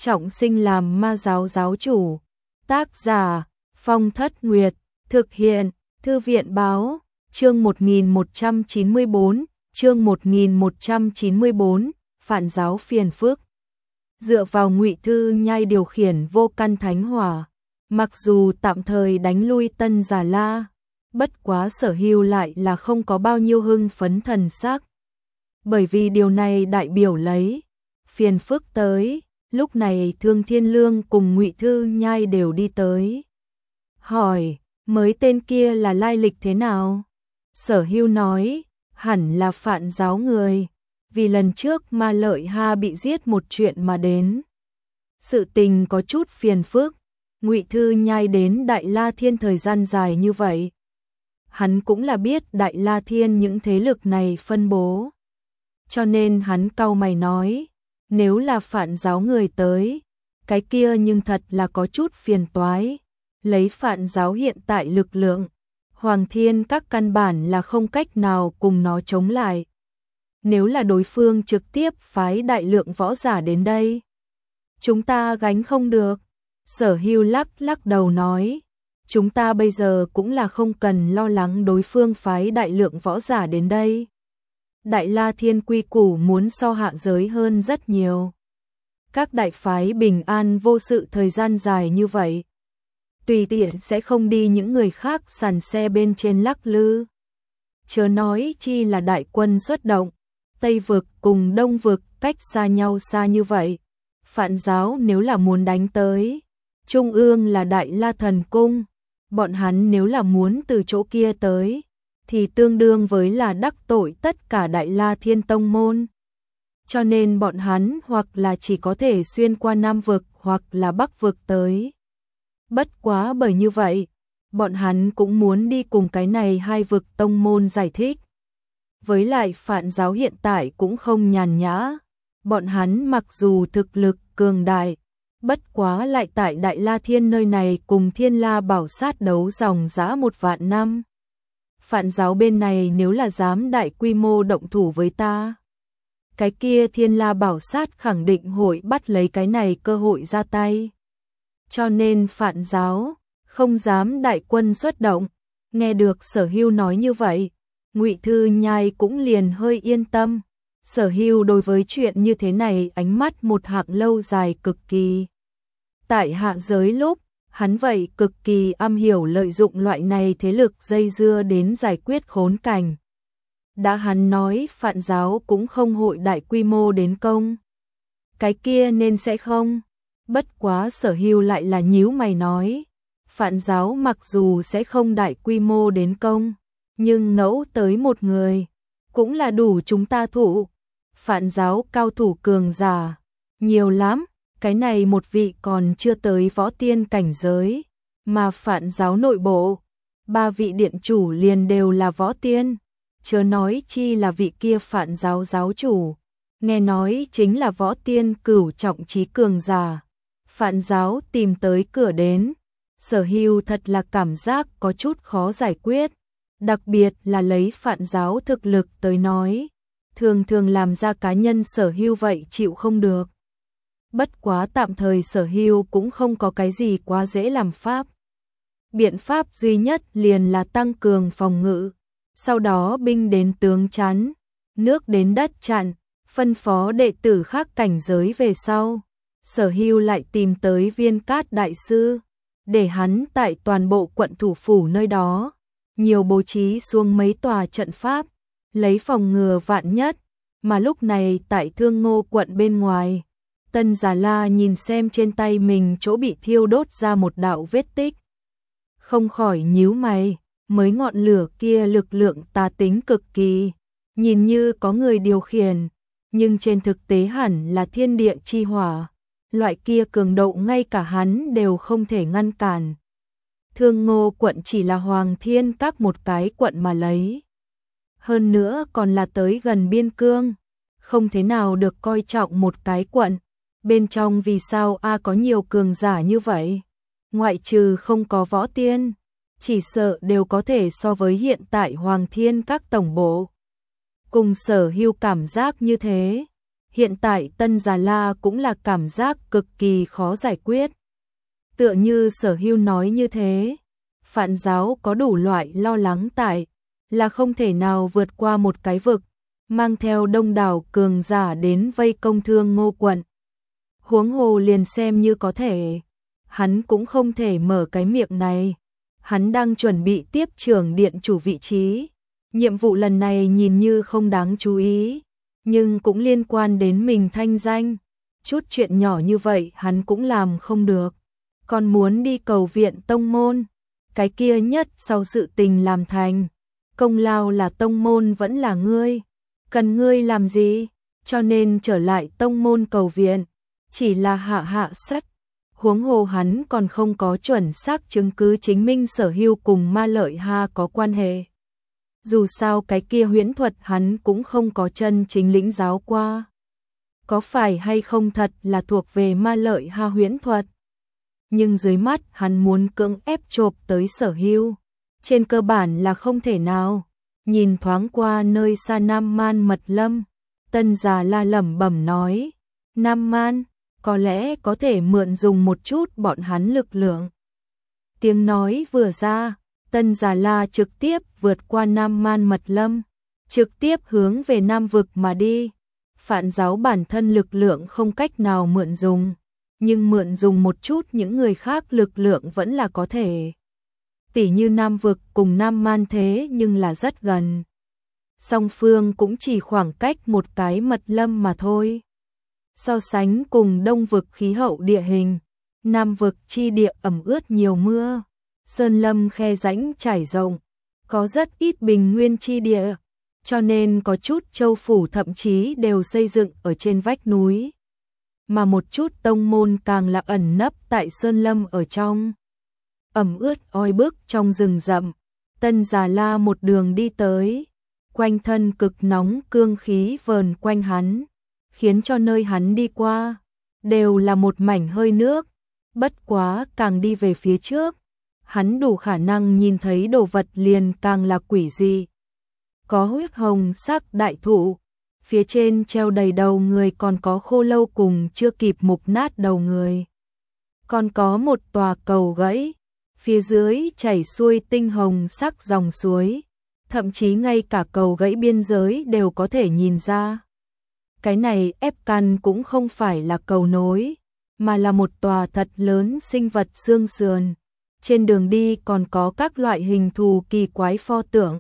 trọng sinh làm ma giáo giáo chủ. Tác giả Phong Thất Nguyệt. Thực hiện Thư viện Báo. Chương 1194. Chương 1194. Phản giáo phiền phức. Dựa vào Ngụy Thư Nhai điều khiển vô căn thánh hỏa, mặc dù tạm thời đánh lui Tân Già La, bất quá Sở Hưu lại là không có bao nhiêu hưng phấn thần sắc. Bởi vì điều này đại biểu lấy phiền phức tới. Lúc này Thương Thiên Lương cùng Ngụy Thư Nhai đều đi tới. Hỏi, mới tên kia là lai lịch thế nào? Sở Hưu nói, hẳn là Phạn giáo người, vì lần trước Ma Lợi Ha bị giết một chuyện mà đến. Sự tình có chút phiền phức. Ngụy Thư Nhai đến Đại La Thiên thời gian dài như vậy, hắn cũng là biết Đại La Thiên những thế lực này phân bố. Cho nên hắn cau mày nói, nếu là Phạn giáo người tới, cái kia nhưng thật là có chút phiền toái. Lấy Phạn giáo hiện tại lực lượng, Hoàng Thiên các căn bản là không cách nào cùng nó chống lại. Nếu là đối phương trực tiếp phái đại lượng võ giả đến đây, chúng ta gánh không được. Sở Hưu lắc đầu nói, chúng ta bây giờ cũng là không cần lo lắng đối phương phái đại lượng võ giả đến đây. Đại La Thiên quy củ muốn so hạ giới hơn rất nhiều. Các đại phái bình an vô sự thời gian dài như vậy, tùy tiện sẽ không đi những người khác sàn xe bên trên lắc lư. Chớ nói chi là đại quân xuất động, Tây vực cùng Đông vực cách xa nhau xa như vậy. Phạn giáo nếu là muốn đánh tới, trung ương là Đại La Thần Cung, bọn hắn nếu là muốn từ chỗ kia tới, thì tương đương với là đắc tội tất cả Đại La Thiên tông môn. Cho nên bọn hắn hoặc là chỉ có thể xuyên qua Nam vực hoặc là Bắc vực tới. Bất quá bởi như vậy, bọn hắn cũng muốn đi cùng cái này hai vực tông môn giải thích. Với lại Phạn giáo hiện tại cũng không nhàn nhã, bọn hắn mặc dù thực lực cường đại, bất quá lại tại Đại La Thiên nơi này cùng Thiên La Bảo Sát đấu dòng dã 1 vạn năm. Phạn giáo bên này nếu là dám đại quy mô động thủ với ta, cái kia Thiên La Bảo Sát khẳng định hội bắt lấy cái này cơ hội ra tay. Cho nên Phạn giáo không dám đại quân xuất động. Nghe được Sở Hưu nói như vậy, Ngụy Thư Nhai cũng liền hơi yên tâm. Sở Hưu đối với chuyện như thế này ánh mắt một hạng lâu dài cực kỳ. Tại hạ giới lúc, hắn vậy cực kỳ am hiểu lợi dụng loại này thế lực dây dưa đến giải quyết khốn cảnh. Đã hắn nói Phạn giáo cũng không hội đại quy mô đến công, cái kia nên sẽ không. Bất quá Sở Hưu lại là nhíu mày nói, Phạn giáo mặc dù sẽ không đại quy mô đến công, nhưng ngẫu tới một người, cũng là đủ chúng ta thủ. Phạn giáo cao thủ cường giả nhiều lắm, cái này một vị còn chưa tới võ tiên cảnh giới, mà Phạn giáo nội bộ 3 vị điện chủ liền đều là võ tiên, chớ nói chi là vị kia Phạn giáo giáo chủ, nghe nói chính là võ tiên cửu trọng trí cường giả. Phạn giáo tìm tới cửa đến, Sở Hưu thật là cảm giác có chút khó giải quyết, đặc biệt là lấy Phạn giáo thực lực tới nói, thường thường làm ra cá nhân Sở Hưu vậy chịu không được. Bất quá tạm thời Sở Hưu cũng không có cái gì quá dễ làm pháp. Biện pháp duy nhất liền là tăng cường phòng ngự, sau đó binh đến tướng chắn, nước đến đất chặn, phân phó đệ tử khác cảnh giới về sau. Sở Hưu lại tìm tới Viên Cát đại sư, để hắn tại toàn bộ quận thủ phủ nơi đó nhiều bố trí xuống mấy tòa trận pháp, lấy phòng ngừa vạn nhất. Mà lúc này tại Thương Ngô quận bên ngoài, Tân Già La nhìn xem trên tay mình chỗ bị thiêu đốt ra một đạo vết tích, không khỏi nhíu mày. Mới ngọn lửa kia lực lượng tà tính cực kỳ, nhìn như có người điều khiển, nhưng trên thực tế hẳn là thiên địa chi hỏa, loại kia cường độ ngay cả hắn đều không thể ngăn cản. Thương Ngô quận chỉ là Hoàng Thiên các một cái quận mà lấy, hơn nữa còn là tới gần biên cương, không thế nào được coi trọng một cái quận. Bên trong vì sao có nhiều cường giả như vậy? Ngoại trừ không có võ tiên, chỉ sợ đều có thể so với hiện tại Hoàng Thiên các tổng bộ. Cùng Sở Hưu cảm giác như thế, Hiện tại Tân Già La cũng là cảm giác cực kỳ khó giải quyết. Tựa như Sở Hưu nói như thế, Phạn giáo có đủ loại lo lắng tại là không thể nào vượt qua một cái vực, mang theo đông đảo cường giả đến vây công Thương Ngô quận. Huống hồ liền xem như có thể, hắn cũng không thể mở cái miệng này. Hắn đang chuẩn bị tiếp trưởng điện chủ vị trí. Nhiệm vụ lần này nhìn như không đáng chú ý, nhưng cũng liên quan đến mình thanh danh. Chút chuyện nhỏ như vậy hắn cũng làm không được. Còn muốn đi cầu viện tông môn, cái kia nhất sau sự tình làm thành. Công lao là tông môn vẫn là ngươi. Cần ngươi làm gì? Cho nên trở lại tông môn cầu viện. Chỉ là hạ sách. Huống hồ hắn còn không có chuẩn xác chứng cứ chứng minh Sở Hưu cùng Ma Lợi Ha có quan hệ. Dù sao cái kia huyễn thuật hắn cũng không có chân chính lĩnh giáo qua. Có phải hay không thật là thuộc về Ma Lợi Ha huyễn thuật? Nhưng dưới mắt hắn muốn cưỡng ép chộp tới Sở Hưu. Trên cơ bản là không thể nào. Nhìn thoáng qua nơi xa Nam Man Mật Lâm, Tân Già La lẩm bẩm nói, Nam Man, có lẽ có thể mượn dùng một chút bọn hắn lực lượng. Tiếng nói vừa ra, Tân Già La trực tiếp vượt qua Nam Man Mật Lâm, trực tiếp hướng về Nam Vực mà đi. Phạn giáo bản thân lực lượng không cách nào mượn dùng, nhưng mượn dùng một chút những người khác lực lượng vẫn là có thể. Tỉ như Nam Vực cùng Nam Man thế nhưng là rất gần. Song phương cũng chỉ khoảng cách một cái mật lâm mà thôi. So sánh cùng Đông Vực khí hậu địa hình, Nam Vực chi địa ẩm ướt nhiều mưa, sơn lâm khe rãnh trải rộng, có rất ít bình nguyên chi địa, cho nên có chút châu phủ thậm chí đều xây dựng ở trên vách núi. Mà một chút tông môn càng là ẩn nấp tại sơn lâm ở trong. Ẩm ướt oi bức trong rừng rậm, Tân Già La một đường đi tới, quanh thân cực nóng cương khí vờn quanh hắn, khiến cho nơi hắn đi qua đều là một mảnh hơi nước. Bất quá càng đi về phía trước, hắn đủ khả năng nhìn thấy đồ vật liền càng là quỷ dị. Có huyết hồng sắc đại thụ, phía trên treo đầy đầu người, còn có khô lâu cùng chưa kịp mục nát đầu người. Còn có một tòa cầu gãy, phía dưới chảy xuôi tinh hồng sắc dòng suối, thậm chí ngay cả cầu gãy biên giới đều có thể nhìn ra. Cái này ép căn cũng không phải là cầu nối, mà là một tòa thật lớn sinh vật xương sườn. Trên đường đi còn có các loại hình thù kỳ quái pho tượng,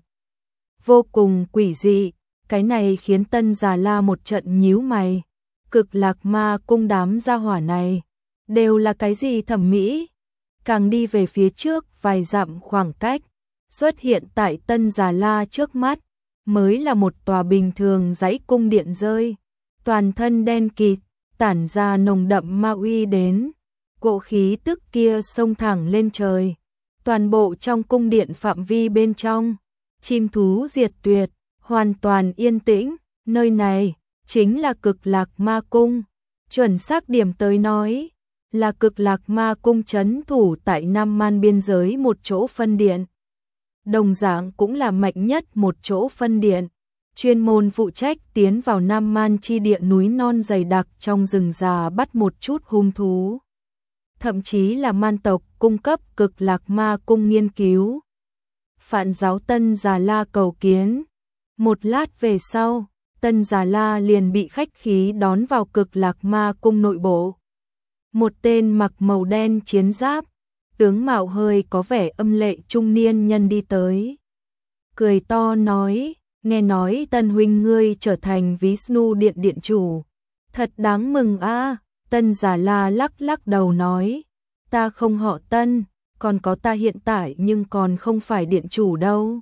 vô cùng quỷ dị. Cái này khiến Tân Già La một trận nhíu mày. Cực Lạc Ma cung đám gia hỏa này đều là cái gì thẩm mỹ? Càng đi về phía trước vài dặm khoảng cách, xuất hiện tại Tân Già La trước mắt, mới là một tòa bình thường dãy cung điện rơi, toàn thân đen kịt, tản ra nồng đậm ma uy đến. Cỗ khí tức kia xông thẳng lên trời. Toàn bộ trong cung điện phạm vi bên trong, chim thú diệt tuyệt, hoàn toàn yên tĩnh. Nơi này chính là Cực Lạc Ma cung. Chuẩn xác điểm tới nói, là Cực Lạc Ma cung trấn thủ tại Nam Man biên giới một chỗ phân điện. Đồng dạng cũng là mạnh nhất một chỗ phân điện, chuyên môn phụ trách tiến vào Nam Man chi địa núi non dày đặc trong rừng già bắt một chút hung thú. Thậm chí là man tộc cung cấp Cực Lạc Ma cung nghiên cứu. Phạn giáo Tân Già La cầu kiến. Một lát về sau, Tân Già La liền bị khách khí đón vào Cực Lạc Ma cung nội bộ. Một tên mặc màu đen chiến giáp, tướng mạo hơi có vẻ âm lệ trung niên nhân đi tới. Cười to nói, nghe nói Tân huynh ngươi trở thành Vishnu điện điện chủ. Thật đáng mừng a. Tân Già La lắc lắc đầu nói, ta không họ Tân, còn có ta hiện tại nhưng còn không phải điện chủ đâu.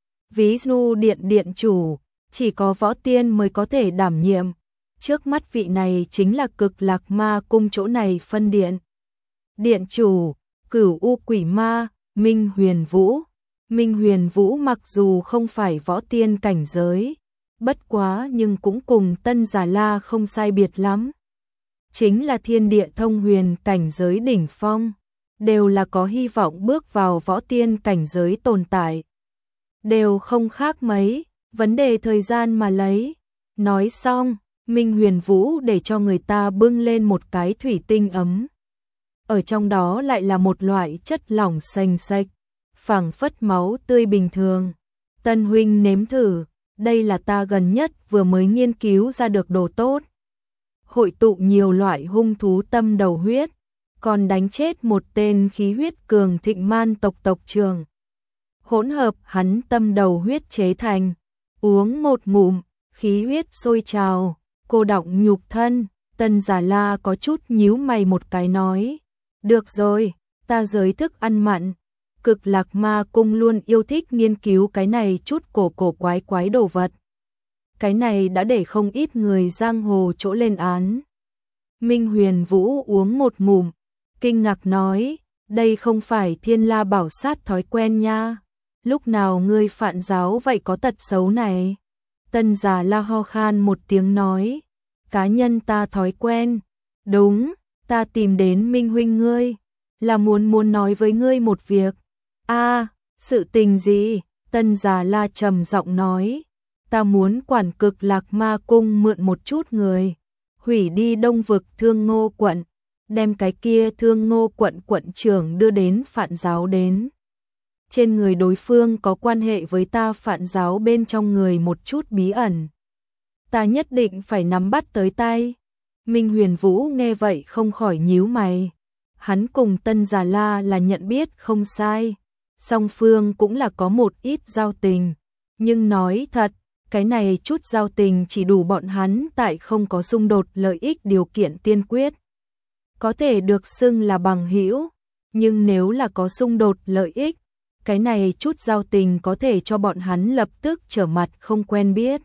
Vishnu điện điện chủ, chỉ có võ tiên mới có thể đảm nhiệm. Trước mắt vị này chính là Cực Lạc Ma cung chỗ này phân điện. Điện chủ, Cửu U Quỷ Ma, Minh Huyền Vũ. Minh Huyền Vũ mặc dù không phải võ tiên cảnh giới, bất quá nhưng cũng cùng Tân Già La không sai biệt lắm. Chính là thiên địa thông huyền cảnh giới đỉnh phong, đều là có hy vọng bước vào võ tiên cảnh giới tồn tại. Đều không khác mấy, vấn đề thời gian mà lấy. Nói xong, Minh Huyền Vũ để cho người ta bưng lên một cái thủy tinh ấm. Ở trong đó lại là một loại chất lỏng sền sệt, phảng phất máu tươi bình thường. Tân huynh nếm thử, đây là ta gần nhất vừa mới nghiên cứu ra được đồ tốt. Hội tụ nhiều loại hung thú tâm đầu huyết, còn đánh chết một tên khí huyết cường thịnh man tộc tộc trưởng. Hỗn hợp hắn tâm đầu huyết chế thành, uống một ngụm, khí huyết sôi trào, cô đọng nhục thân. Tân Già La có chút nhíu mày một cái nói, được rồi, ta giới thức ăn mặn. Cực Lạc Ma Cung luôn yêu thích nghiên cứu cái này chút cổ quái quái đồ vật. Cái này đã để không ít người giang hồ chỗ lên án. Minh Huyền Vũ uống một ngụm, kinh ngạc nói, đây không phải Thiên La Bảo Sát thói quen nha. Lúc nào ngươi phản giáo vậy có tật xấu này? Tân Già La ho khan một tiếng nói, cá nhân ta thói quen. Đúng, ta tìm đến Minh huynh ngươi, là muốn nói với ngươi một việc. Sự tình gì? Tân Già La trầm giọng nói, ta muốn quản Cực Lạc Ma Cung mượn một chút người, hủy đi Đông Vực Thương Ngô quận, đem cái kia Thương Ngô quận quận trưởng đưa đến Phạn giáo đến. Trên người đối phương có quan hệ với ta Phạn giáo bên trong người một chút bí ẩn. Ta nhất định phải nắm bắt tới tay. Minh Huyền Vũ nghe vậy không khỏi nhíu mày. Hắn cùng Tân Già La là nhận biết không sai. Song phương cũng là có một ít giao tình. Nhưng nói thật, cái này chút giao tình chỉ đủ bọn hắn tại không có xung đột lợi ích điều kiện tiên quyết. Có thể được xưng là bằng hữu, nhưng nếu là có xung đột lợi ích, cái này chút giao tình có thể cho bọn hắn lập tức trở mặt không quen biết.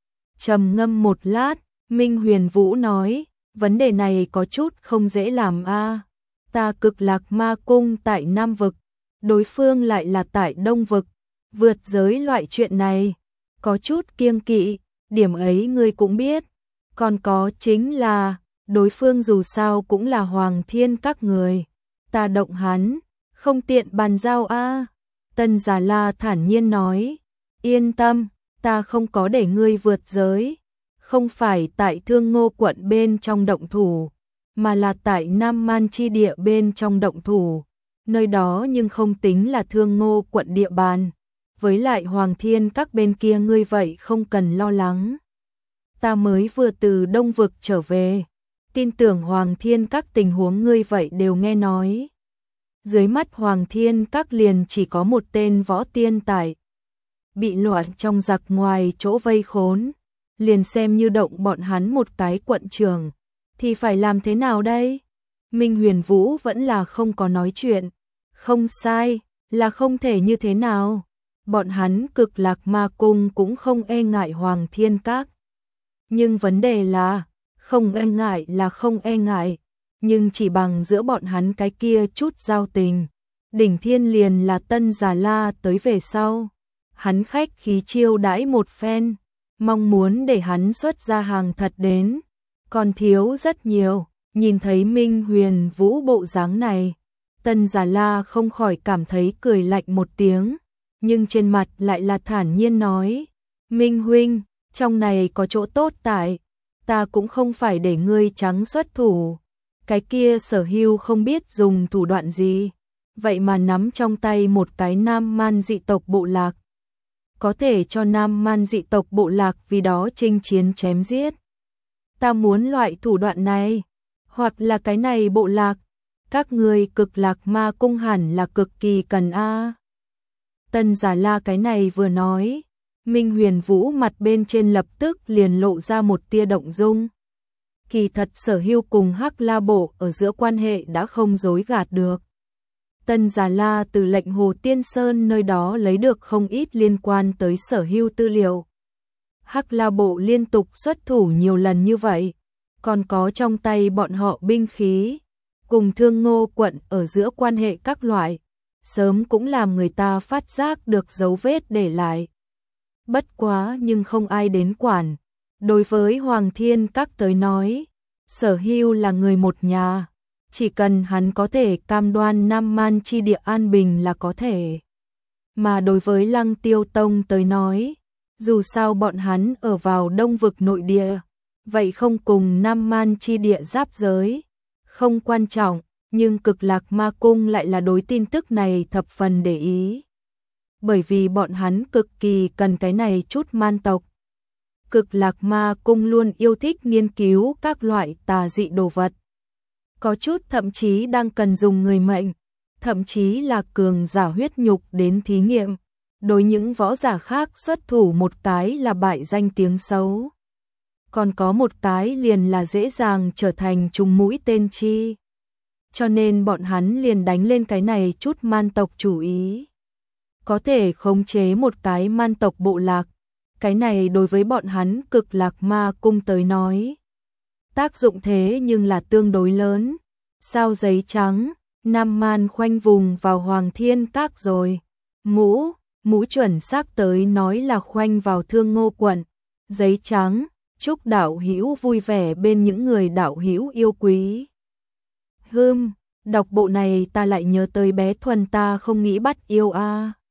Trầm ngâm một lát, Minh Huyền Vũ nói, vấn đề này có chút không dễ làm a. Ta Cực Lạc Ma Cung tại Nam Vực, đối phương lại là tại Đông Vực, vượt giới loại chuyện này, có chút kiêng kỵ, điểm ấy ngươi cũng biết. Còn có chính là, đối phương dù sao cũng là Hoàng Thiên các người, ta động hắn, không tiện bàn giao a. Tân Già La thản nhiên nói, yên tâm, ta không có để ngươi vượt giới, không phải tại Thương Ngô quận bên trong động thủ, mà là tại Nam Man chi địa bên trong động thủ, nơi đó nhưng không tính là Thương Ngô quận địa bàn, với lại Hoàng Thiên các bên kia ngươi vậy không cần lo lắng. Ta mới vừa từ Đông Vực trở về, tin tưởng Hoàng Thiên các tình huống ngươi vậy đều nghe nói. Dưới mắt Hoàng Thiên các liền chỉ có một tên võ tiên tài, bị loạn trong giặc ngoài chỗ vây khốn, liền xem như động bọn hắn một cái quận trưởng, thì phải làm thế nào đây? Minh Huyền Vũ vẫn là không có nói chuyện, không sai, là không thể như thế nào. Bọn hắn Cực Lạc Ma Cung cũng không e ngại Hoàng Thiên các. Nhưng vấn đề là, không e ngại là không e ngại, nhưng chỉ bằng giữa bọn hắn cái kia chút giao tình. Đỉnh Thiên liền là Tân Già La tới về sau. Hắn khách khí chiêu đãi một phen, mong muốn để hắn xuất ra hàng thật đến. Còn thiếu rất nhiều, nhìn thấy Minh Huyền Vũ bộ dáng này. Tân Già La không khỏi cảm thấy cười lạnh một tiếng, nhưng trên mặt lại là thản nhiên nói, Minh huynh, trong này có chỗ tốt tại, ta cũng không phải để ngươi trắng xuất thủ. Cái kia Sở Hưu không biết dùng thủ đoạn gì, vậy mà nắm trong tay một cái Nam Man dị tộc bộ lạc. Có thể cho Nam Man dị tộc bộ lạc vì đó chinh chiến chém giết. Ta muốn loại thủ đoạn này, hoặc là cái này bộ lạc, các người Cực Lạc Ma Cung hẳn là cực kỳ cần a. Tân Già La cái này vừa nói, Minh Huyền Vũ mặt bên trên lập tức liền lộ ra một tia động dung. Kỳ thật Sở Hưu cùng Hắc La Bộ ở giữa quan hệ đã không dối gạt được. Tân Già La từ lệnh Hồ Tiên Sơn nơi đó lấy được không ít liên quan tới Sở Hưu tư liệu. Hắc La Bộ liên tục xuất thủ nhiều lần như vậy, còn có trong tay bọn họ binh khí, cùng Thương Ngô quận ở giữa quan hệ các loại, sớm cũng làm người ta phát giác được dấu vết để lại. Bất quá nhưng không ai đến quản. Đối với Hoàng Thiên các tới nói, Sở Hưu là người một nhà, chỉ cần hắn có thể cam đoan Nam Man chi địa an bình là có thể. Mà đối với Lăng Tiêu Tông tới nói, dù sao bọn hắn ở vào Đông Vực nội địa, vậy không cùng Nam Man chi địa giáp giới, không quan trọng, nhưng Cực Lạc Ma Cung lại là đối tin tức này thập phần để ý. Bởi vì bọn hắn cực kỳ cần cái này chút man tộc. Cực Lạc Ma Cung luôn yêu thích nghiên cứu các loại tà dị đồ vật. Có chút thậm chí đang cần dùng người mệnh, thậm chí là cường giả huyết nhục đến thí nghiệm. Đối những võ giả khác xuất thủ một cái là bại danh tiếng xấu. Còn có một cái liền là dễ dàng trở thành trùng mũi tên chi. Cho nên bọn hắn liền đánh lên cái này chút man tộc chủ ý. Có thể khống chế một cái man tộc bộ lạc. Cái này đối với bọn hắn Cực Lạc Ma Cung tới nói. Tác dụng thế nhưng là tương đối lớn. Sao giấy trắng, Nam Man khoanh vùng vào Hoàng Thiên Các rồi. Mũ chuẩn xác tới nói là khoanh vào Thương Ngô quận. Giấy trắng, chúc đạo hữu vui vẻ bên những người đạo hữu yêu quý. Đọc bộ này ta lại nhớ tới bé Thuần ta không nghĩ bắt yêu a.